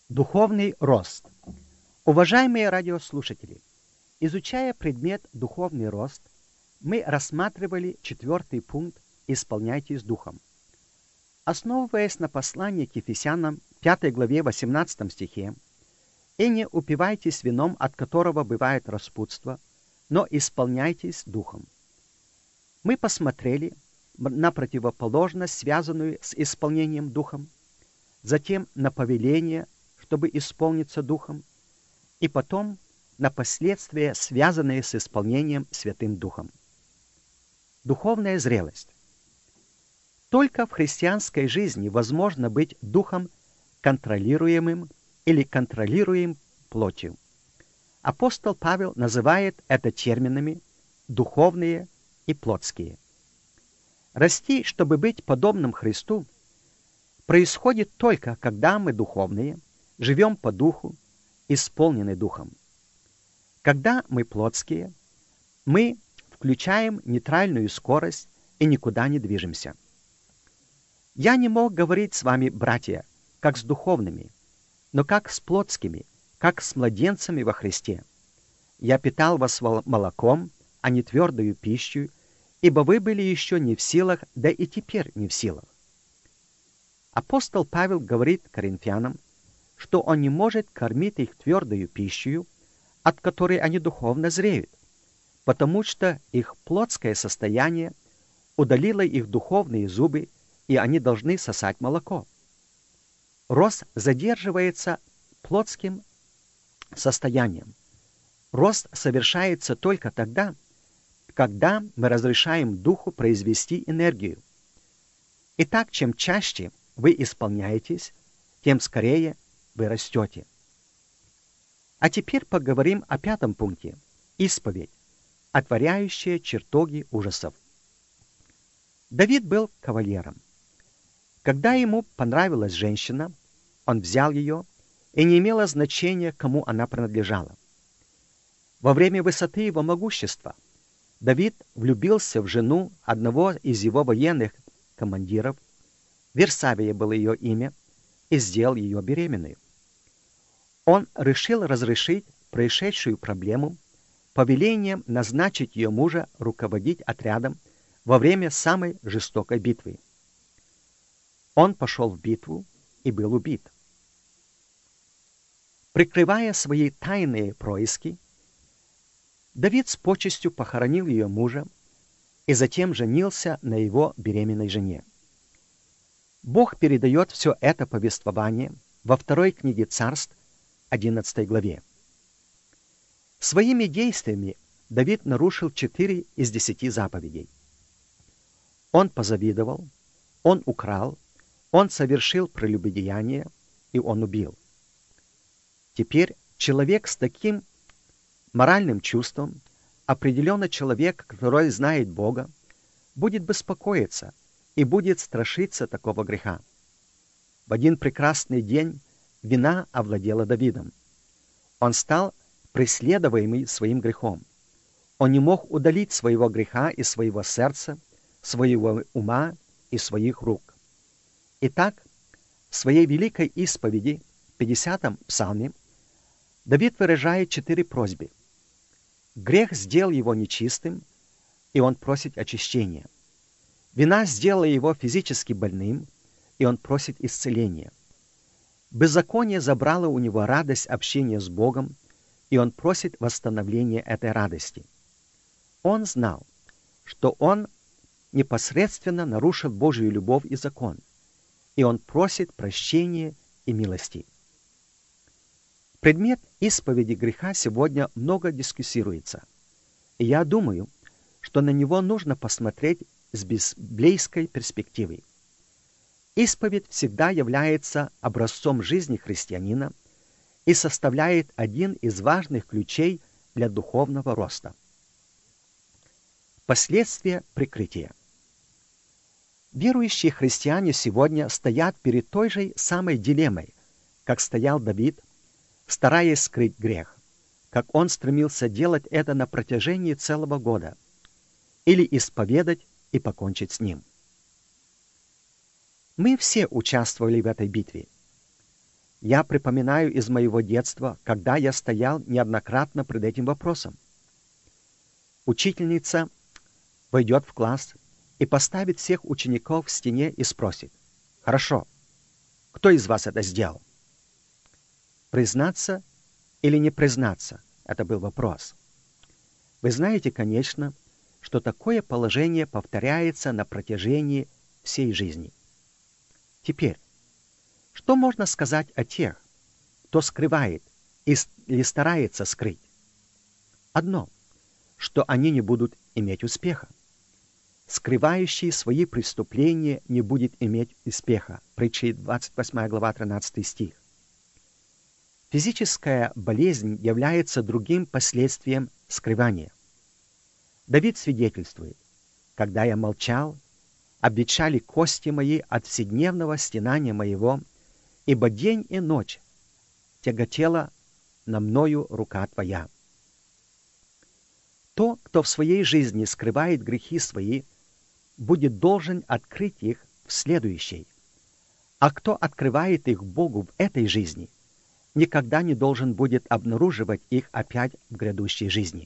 Духовный рост. Уважаемые радиослушатели, изучая предмет «Духовный рост», мы рассматривали 4 пункт «Исполняйтесь Духом». Основываясь на послании к Ефесянам 5 главе 18 стихе «И не упивайтесь вином, от которого бывает распутство, но исполняйтесь Духом». Мы посмотрели на противоположность, связанную с исполнением Духом, затем на повеление, чтобы исполниться Духом, и потом на последствия, связанные с исполнением Святым Духом. Духовная зрелость. Только в христианской жизни возможно быть духом контролируемым или контролируем плотью. Апостол Павел называет это терминами «духовные» и «плотские». Расти, чтобы быть подобным Христу, происходит только, когда мы духовные, живем по духу, исполнены духом. Когда мы плотские, мы включаем нейтральную скорость и никуда не движемся. Я не мог говорить с вами, братья, как с духовными, но как с плотскими, как с младенцами во Христе. Я питал вас молоком, а не твердою пищей, ибо вы были еще не в силах, да и теперь не в силах. Апостол Павел говорит коринфянам, что он не может кормить их твердою пищей, от которой они духовно зреют, потому что их плотское состояние удалило их духовные зубы, и они должны сосать молоко. Рост задерживается плотским состоянием. Рост совершается только тогда, когда мы разрешаем духу произвести энергию. Итак, чем чаще вы исполняетесь, тем скорее вы растете. А теперь поговорим о 5 пункте – исповедь, отворяющая чертоги ужасов. Давид был кавалером. Когда ему понравилась женщина, он взял ее, и не имело значения, кому она принадлежала. Во время высоты его могущества Давид влюбился в жену одного из его военных командиров, Версавия было ее имя, и сделал ее беременной. Он решил разрешить происшедшую проблему повелением назначить ее мужа руководить отрядом во время самой жестокой битвы. Он пошел в битву и был убит. Прикрывая свои тайные происки, Давид с почестью похоронил ее мужа и затем женился на его беременной жене. Бог передает все это повествование во 2 книге Царств, 11 главе. Своими действиями Давид нарушил 4 из 10 заповедей. Он позавидовал, он украл, он совершил прелюбодеяние и он убил. Теперь человек с таким моральным чувством, определенно человек, который знает Бога, будет беспокоиться и будет страшиться такого греха. В один прекрасный день вина овладела Давидом. Он стал преследуемый своим грехом. Он не мог удалить своего греха из своего сердца, своего ума и своих рук. Итак, в своей великой исповеди, 50-м псалме, Давид выражает 4 просьбы. Грех сделал его нечистым, и он просит очищения. Вина сделала его физически больным, и он просит исцеления. Беззаконие забрало у него радость общения с Богом, и он просит восстановления этой радости. Он знал, что он непосредственно нарушил Божию любовь и закон, и он просит прощения и милости. Предмет исповеди греха сегодня много дискуссируется, и я думаю, что на него нужно посмотреть с библейской перспективы. Исповедь всегда является образцом жизни христианина и составляет один из важных ключей для духовного роста. Последствия прикрытия. Верующие христиане сегодня стоят перед той же самой дилеммой, как стоял Давид, стараясь скрыть грех, как он стремился делать это на протяжении целого года, или исповедать и покончить с ним. Мы все участвовали в этой битве. Я припоминаю из моего детства, когда я стоял неоднократно пред этим вопросом. Учительница войдет в класс и поставит всех учеников в стене и спросит: «Хорошо, кто из вас это сделал?» Признаться или не признаться — это был вопрос. Вы знаете, конечно, что такое положение повторяется на протяжении всей жизни. Теперь, что можно сказать о тех, кто скрывает или старается скрыть? Одно, что они не будут иметь успеха. Скрывающий свои преступления не будет иметь успеха. Притчи 28 глава 13 стих. Физическая болезнь является другим последствием скрывания. Давид свидетельствует: «Когда я молчал, обветшали кости мои от вседневного стенания моего, ибо день и ночь тяготела на мною рука твоя». То, кто в своей жизни скрывает грехи свои, будет должен открыть их в следующей. А кто открывает их Богу в этой жизни, никогда не должен будет обнаруживать их опять в грядущей жизни.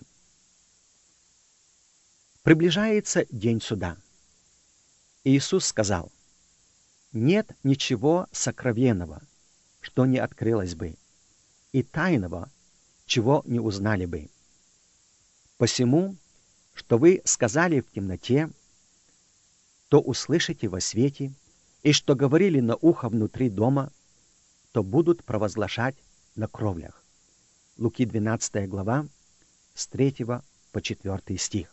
Приближается день суда. Иисус сказал: «Нет ничего сокровенного, что не открылось бы, и тайного, чего не узнали бы. Посему, что вы сказали в темноте, то услышите во свете, и что говорили на ухо внутри дома, то будут провозглашать на кровлях». Луки 12 глава, с 3 по 4 стих.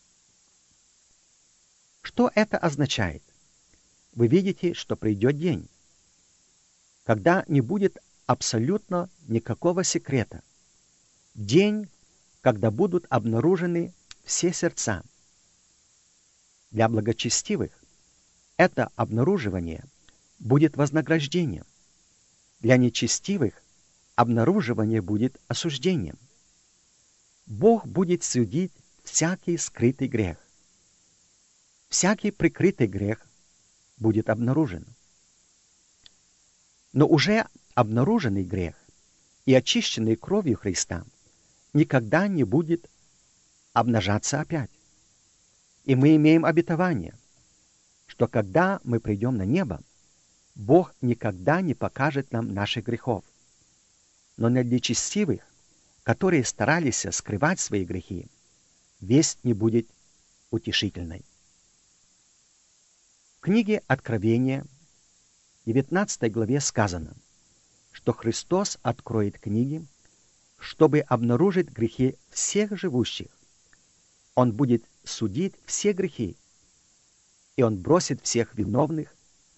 Что это означает? Вы видите, что придет день, когда не будет абсолютно никакого секрета. День, когда будут обнаружены все сердца. Для благочестивых это обнаруживание будет вознаграждением. Для нечестивых обнаруживание будет осуждением. Бог будет судить всякий скрытый грех. Всякий прикрытый грех будет обнаружен. Но уже обнаруженный грех и очищенный кровью Христа никогда не будет обнажаться опять. И мы имеем обетование, что когда мы придем на небо, Бог никогда не покажет нам наших грехов. Но для нечестивых, которые старались скрывать свои грехи, весть не будет утешительной. В книге Откровения, 19 главе сказано, что Христос откроет книги, чтобы обнаружить грехи всех живущих. Он будет судить все грехи, и Он бросит всех виновных.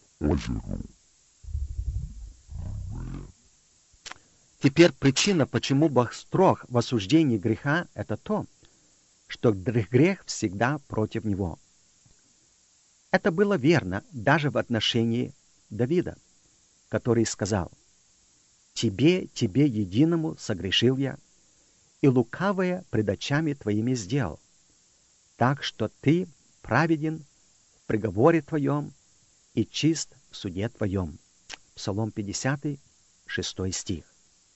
Теперь причина, почему Бог строг в осуждении греха, это то, что грех всегда против Него. Это было верно даже в отношении Давида, который сказал: «Тебе единому согрешил я, и лукавое пред очами твоими сделал, так что ты праведен в приговоре твоем и чист в суде твоем». Псалом 50, 6 стих.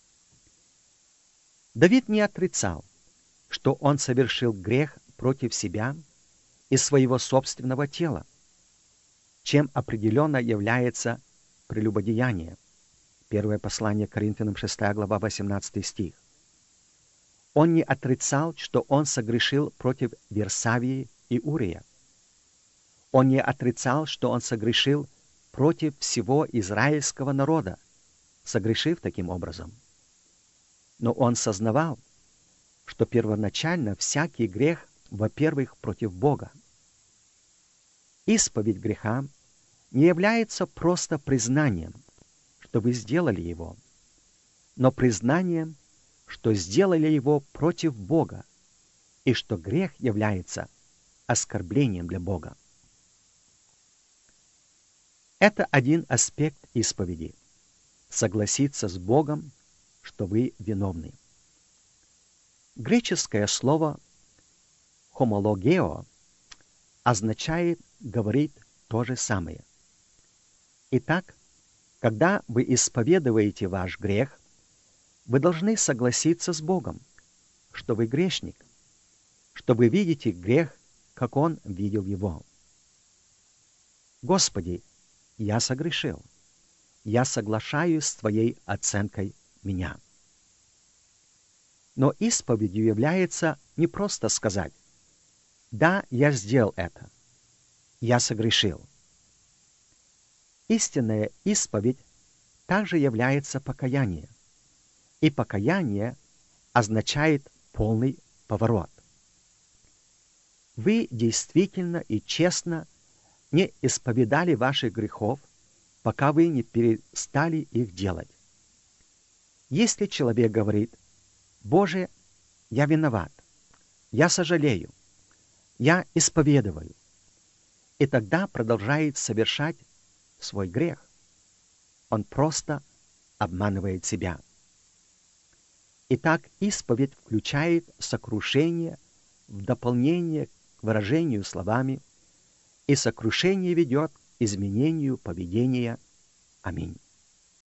Давид не отрицал, что он совершил грех против себя и своего собственного тела, чем определенно является прелюбодеяние. Первое послание к Коринфянам, 6 глава, 18 стих. Он не отрицал, что он согрешил против Версавии и Урия. Он не отрицал, что он согрешил против всего израильского народа, согрешив таким образом. Но он сознавал, что первоначально всякий грех, во-первых, против Бога. Исповедь греха не является просто признанием, что вы сделали его, но признанием, что сделали его против Бога, и что грех является оскорблением для Бога. Это один аспект исповеди — согласиться с Богом, что вы виновны. Греческое слово «homologeo» означает «говорить то же самое». Итак, Когда вы исповедуете ваш грех, вы должны согласиться с Богом, что вы грешник, что вы видите грех, как Он видел его. Господи, я согрешил. Я соглашаюсь с Твоей оценкой меня. Но исповедью является не просто сказать: «Да, я сделал это. Я согрешил». Истинная исповедь также является покаяние. И покаяние означает полный поворот. Вы действительно и честно не исповедали ваших грехов, пока вы не перестали их делать. Если человек говорит: «Боже, я виноват, я сожалею, я исповедую», и тогда продолжает совершать свой грех, он просто обманывает себя. Итак, исповедь включает сокрушение в дополнение к выражению словами, и сокрушение ведет к изменению поведения. Аминь.